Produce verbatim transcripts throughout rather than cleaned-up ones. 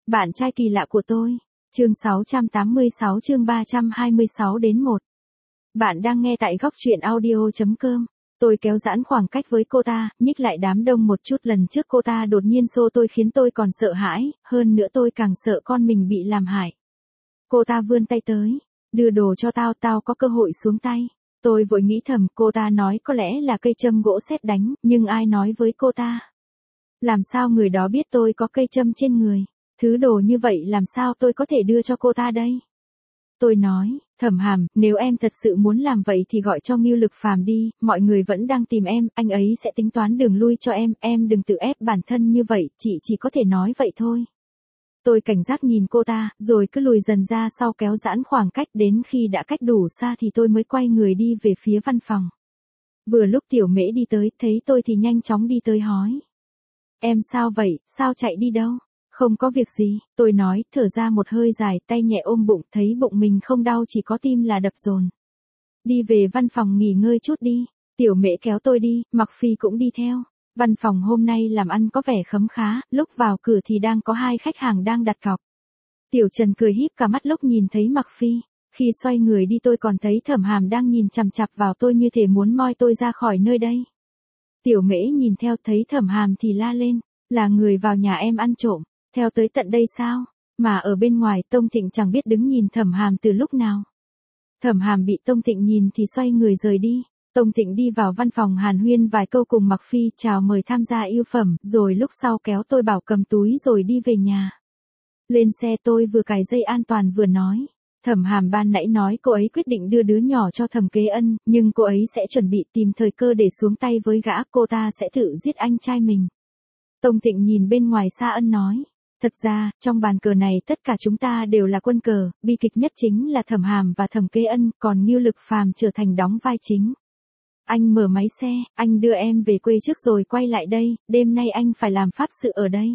Bạn trai kỳ lạ của tôi. Chương sáu trăm tám mươi sáu chương ba trăm hai mươi sáu đến một. Bạn đang nghe tại góc truyện audio chấm com. Tôi kéo giãn khoảng cách với cô ta, nhích lại đám đông một chút. Lần trước cô ta đột nhiên xô tôi khiến tôi còn sợ hãi, hơn nữa tôi càng sợ con mình bị làm hại. Cô ta vươn tay tới, đưa đồ cho tao, tao có cơ hội xuống tay. Tôi vội nghĩ thầm, cô ta nói có lẽ là cây châm gỗ sét đánh, nhưng ai nói với cô ta? Làm sao người đó biết tôi có cây châm trên người? Thứ đồ như vậy làm sao tôi có thể đưa cho cô ta đây? Tôi nói, Thẩm Hàm, nếu em thật sự muốn làm vậy thì gọi cho Ngưu Lực Phàm đi, mọi người vẫn đang tìm em, anh ấy sẽ tính toán đường lui cho em, em đừng tự ép bản thân như vậy, chị chỉ có thể nói vậy thôi. Tôi cảnh giác nhìn cô ta, rồi cứ lùi dần ra sau kéo giãn khoảng cách, đến khi đã cách đủ xa thì tôi mới quay người đi về phía văn phòng. Vừa lúc Tiểu Mễ đi tới, thấy tôi thì nhanh chóng đi tới hỏi. Em sao vậy, sao chạy đi đâu? Không có việc gì, tôi nói, thở ra một hơi dài, tay nhẹ ôm bụng, thấy bụng mình không đau, chỉ có tim là đập dồn. Đi về văn phòng nghỉ ngơi chút đi. Tiểu Mễ kéo tôi đi, Mặc Phi cũng đi theo. Văn phòng hôm nay làm ăn có vẻ khấm khá, lúc vào cửa thì đang có hai khách hàng đang đặt cọc. Tiểu Trần cười híp cả mắt lúc nhìn thấy Mặc Phi. Khi xoay người đi tôi còn thấy Thẩm Hàm đang nhìn chằm chằm vào tôi như thể muốn moi tôi ra khỏi nơi đây. Tiểu Mễ nhìn theo, thấy Thẩm Hàm thì la lên, là người vào nhà em ăn trộm, theo tới tận đây sao? Mà ở bên ngoài Tông Thịnh chẳng biết đứng nhìn Thẩm Hàm từ lúc nào. Thẩm Hàm bị Tông Thịnh nhìn thì xoay người rời đi. Tông Thịnh đi vào văn phòng hàn huyên vài câu cùng Mặc Phi, chào mời tham gia yêu phẩm, rồi lúc sau kéo tôi bảo cầm túi rồi đi về nhà. Lên xe tôi vừa cài dây an toàn vừa nói. Thẩm Hàm ban nãy nói cô ấy quyết định đưa đứa nhỏ cho Thẩm Kế Ân, nhưng cô ấy sẽ chuẩn bị tìm thời cơ để xuống tay với gã, cô ta sẽ tự giết anh trai mình. Tông Thịnh nhìn bên ngoài Sa Ân nói. Thật ra, trong bàn cờ này tất cả chúng ta đều là quân cờ, bi kịch nhất chính là Thẩm Hàm và Thẩm Kế Ân, còn Ngưu Lực Phàm trở thành đóng vai chính. Anh mở máy xe, anh đưa em về quê trước rồi quay lại đây, đêm nay anh phải làm pháp sự ở đây.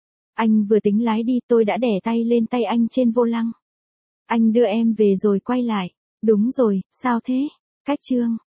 Anh vừa tính lái đi, tôi đã đè tay lên tay anh trên vô lăng. Anh đưa em về rồi quay lại. Đúng rồi, sao thế? Cách chương.